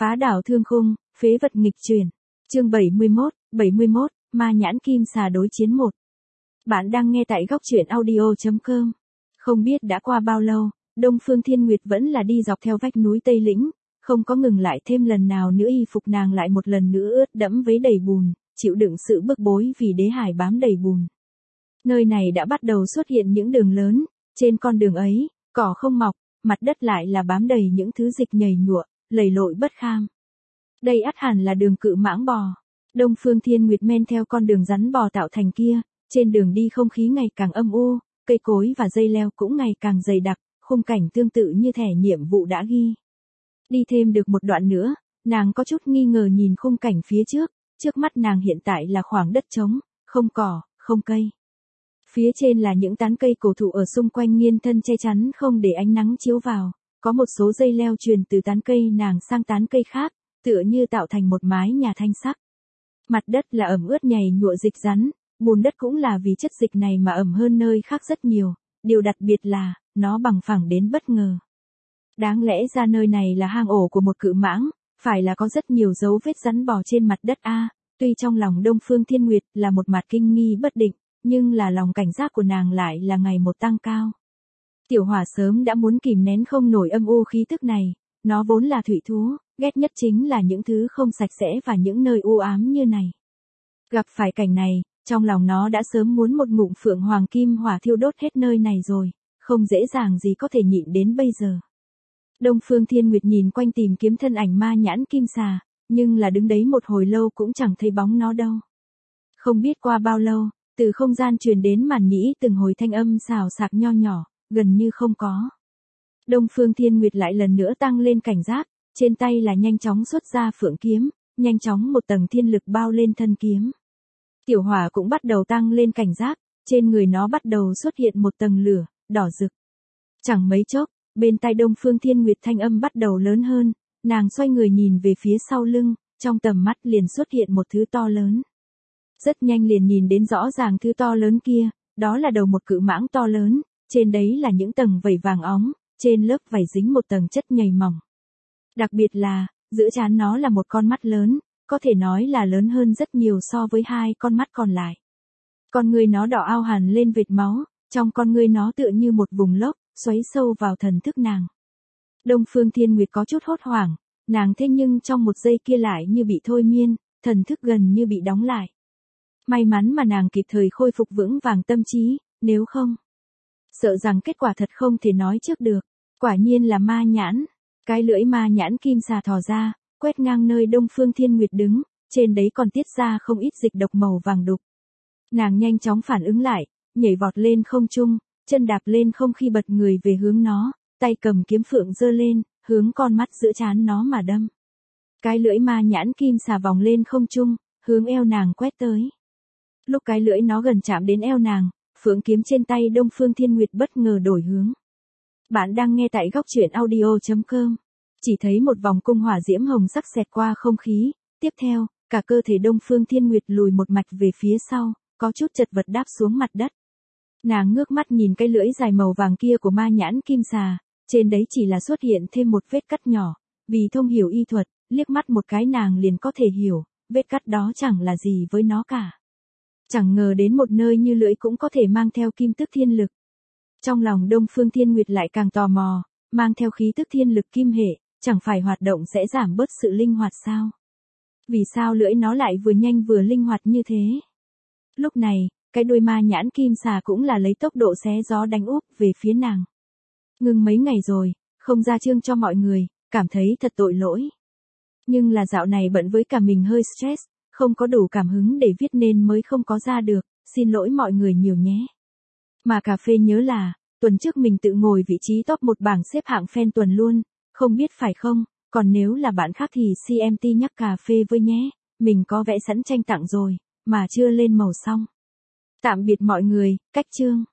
Phá đảo thương khung, phế vật nghịch chuyển. Chương 71, ma nhãn kim xà đối chiến 1. Bạn đang nghe tại góc truyện audio.com. Không biết đã qua bao lâu, Đông Phương Thiên Nguyệt vẫn là đi dọc theo vách núi Tây Lĩnh, không có ngừng lại thêm lần nào nữa. Y phục nàng lại một lần nữa ướt đẫm với đầy bùn, chịu đựng sự bức bối vì đế hải bám đầy bùn. Nơi này đã bắt đầu xuất hiện những đường lớn, trên con đường ấy, cỏ không mọc, mặt đất lại là bám đầy những thứ dịch nhầy nhụa, lầy lội bất kham. Đây ắt hẳn là đường cự mãng bò. Đông Phương Thiên Nguyệt men theo con đường rắn bò tạo thành kia, trên đường đi không khí ngày càng âm u, cây cối và dây leo cũng ngày càng dày đặc, khung cảnh tương tự như thẻ nhiệm vụ đã ghi. Đi thêm được một đoạn nữa, nàng có chút nghi ngờ nhìn khung cảnh phía trước mắt nàng hiện tại là khoảng đất trống, không cỏ, không cây. Phía trên là những tán cây cổ thụ ở xung quanh nghiêng thân che chắn không để ánh nắng chiếu vào, có một số dây leo truyền từ tán cây nàng sang tán cây khác, tựa như tạo thành một mái nhà thanh sắc. Mặt đất là ẩm ướt nhầy nhụa dịch rắn, bùn đất cũng là vì chất dịch này mà ẩm hơn nơi khác rất nhiều, điều đặc biệt là, nó bằng phẳng đến bất ngờ. Đáng lẽ ra nơi này là hang ổ của một cự mãng, phải là có rất nhiều dấu vết rắn bò trên mặt đất a. Tuy trong lòng Đông Phương Thiên Nguyệt là một mặt kinh nghi bất định, nhưng là lòng cảnh giác của nàng lại là ngày một tăng cao. Tiểu Hỏa sớm đã muốn kìm nén không nổi âm u khí tức này, nó vốn là thủy thú, ghét nhất chính là những thứ không sạch sẽ và những nơi u ám như này. Gặp phải cảnh này, trong lòng nó đã sớm muốn một ngụm phượng hoàng kim hỏa thiêu đốt hết nơi này rồi, không dễ dàng gì có thể nhịn đến bây giờ. Đông Phương Thiên Nguyệt nhìn quanh tìm kiếm thân ảnh ma nhãn kim xà, nhưng là đứng đấy một hồi lâu cũng chẳng thấy bóng nó đâu. Không biết qua bao lâu, từ không gian truyền đến màn nhĩ từng hồi thanh âm xào xạc nho nhỏ, gần như không có. Đông Phương Thiên Nguyệt lại lần nữa tăng lên cảnh giác, trên tay là nhanh chóng xuất ra phượng kiếm, nhanh chóng một tầng thiên lực bao lên thân kiếm. Tiểu Hỏa cũng bắt đầu tăng lên cảnh giác, trên người nó bắt đầu xuất hiện một tầng lửa, đỏ rực. Chẳng mấy chốc, bên tai Đông Phương Thiên Nguyệt thanh âm bắt đầu lớn hơn, nàng xoay người nhìn về phía sau lưng, trong tầm mắt liền xuất hiện một thứ to lớn. Rất nhanh liền nhìn đến rõ ràng thứ to lớn kia, đó là đầu một cự mãng to lớn, trên đấy là những tầng vảy vàng óng, trên lớp vảy dính một tầng chất nhầy mỏng. Đặc biệt là, giữa trán nó là một con mắt lớn, có thể nói là lớn hơn rất nhiều so với hai con mắt còn lại. Con người nó đỏ ao hẳn lên vệt máu, trong con người nó tựa như một vùng lốc, xoáy sâu vào thần thức nàng. Đông Phương Thiên Nguyệt có chút hốt hoảng, nàng thế nhưng trong một giây kia lại như bị thôi miên, thần thức gần như bị đóng lại. May mắn mà nàng kịp thời khôi phục vững vàng tâm trí, nếu không, sợ rằng kết quả thật không thể nói trước được. Quả nhiên là ma nhãn. Cái lưỡi ma nhãn kim xà thò ra, quét ngang nơi Đông Phương Thiên Nguyệt đứng, trên đấy còn tiết ra không ít dịch độc màu vàng đục. Nàng nhanh chóng phản ứng lại, nhảy vọt lên không trung, chân đạp lên không khi bật người về hướng nó, tay cầm kiếm phượng giơ lên, hướng con mắt giữa trán nó mà đâm. Cái lưỡi ma nhãn kim xà vòng lên không trung, hướng eo nàng quét tới. Lúc cái lưỡi nó gần chạm đến eo nàng, phượng kiếm trên tay Đông Phương Thiên Nguyệt bất ngờ đổi hướng. Bạn đang nghe tại góc truyện audio.com. Chỉ thấy một vòng cung hỏa diễm hồng sắc xẹt qua không khí, tiếp theo, cả cơ thể Đông Phương Thiên Nguyệt lùi một mạch về phía sau, có chút chật vật đáp xuống mặt đất. Nàng ngước mắt nhìn cái lưỡi dài màu vàng kia của ma nhãn kim xà, trên đấy chỉ là xuất hiện thêm một vết cắt nhỏ, vì thông hiểu y thuật, liếc mắt một cái nàng liền có thể hiểu, vết cắt đó chẳng là gì với nó cả. Chẳng ngờ đến một nơi như lưỡi cũng có thể mang theo kim tức thiên lực. Trong lòng Đông Phương Thiên Nguyệt lại càng tò mò, mang theo khí tức thiên lực kim hệ, chẳng phải hoạt động sẽ giảm bớt sự linh hoạt sao? Vì sao lưỡi nó lại vừa nhanh vừa linh hoạt như thế? Lúc này, cái đuôi ma nhãn kim xà cũng là lấy tốc độ xé gió đánh úp về phía nàng. Ngừng mấy ngày rồi, không ra chương cho mọi người, cảm thấy thật tội lỗi. Nhưng là dạo này bận với cả mình hơi stress, không có đủ cảm hứng để viết nên mới không có ra được, xin lỗi mọi người nhiều nhé. Mà cà phê nhớ là, tuần trước mình tự ngồi vị trí top 1 bảng xếp hạng fan tuần luôn, không biết phải không, còn nếu là bạn khác thì CMT nhắc cà phê với nhé, mình có vẽ sẵn tranh tặng rồi, mà chưa lên màu xong. Tạm biệt mọi người, cách chương.